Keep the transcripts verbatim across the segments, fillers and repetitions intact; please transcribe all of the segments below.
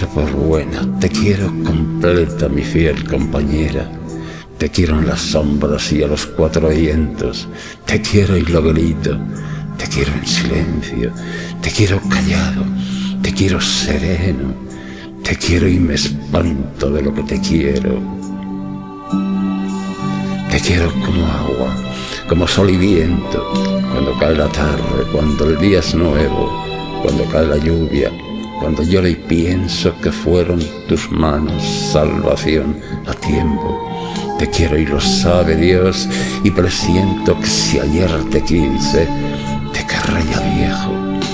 por buena, te quiero completa, mi fiel compañera. Te quiero en las sombras y a los cuatro vientos, te quiero y lo grito, te quiero en silencio, te quiero callado, te quiero sereno, te quiero y me espanto de lo que te quiero. Te quiero como agua, como sol y viento, cuando cae la tarde, cuando el día es nuevo, cuando cae la lluvia, cuando lloro y pienso que fueron tus manos salvación a tiempo. Te quiero y lo sabe Dios, y presiento que si ayer te quise, te querré ya viejo.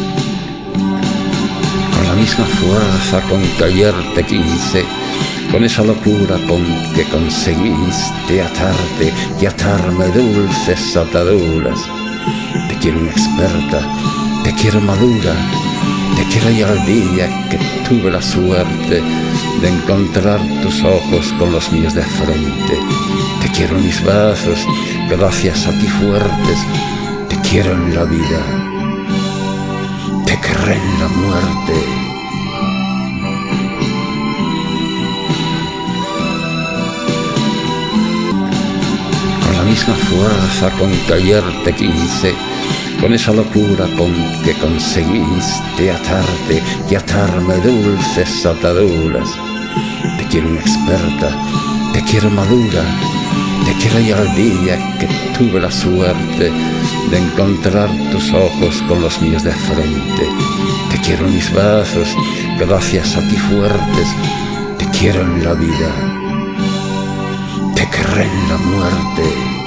Con la misma fuerza con que ayer te quise, con esa locura con que conseguiste atarte y atarme dulces ataduras. Te quiero inexperta, te quiero madura, te quiero ya al día que tuve la suerte de encontrar tus ojos con los míos de frente. Te quiero en mis brazos, gracias a ti fuertes, te quiero en la vida, te querré en la muerte. Con la misma fuerza con que ayer te quise, con esa locura con que conseguiste atarte y atarme dulces ataduras. Te quiero inexperta, te quiero madura, te quiero ya al día que tuve la suerte de encontrar tus ojos con los míos de frente. Te quiero en mis brazos, gracias a ti fuertes, te quiero en la vida, te querré en la muerte.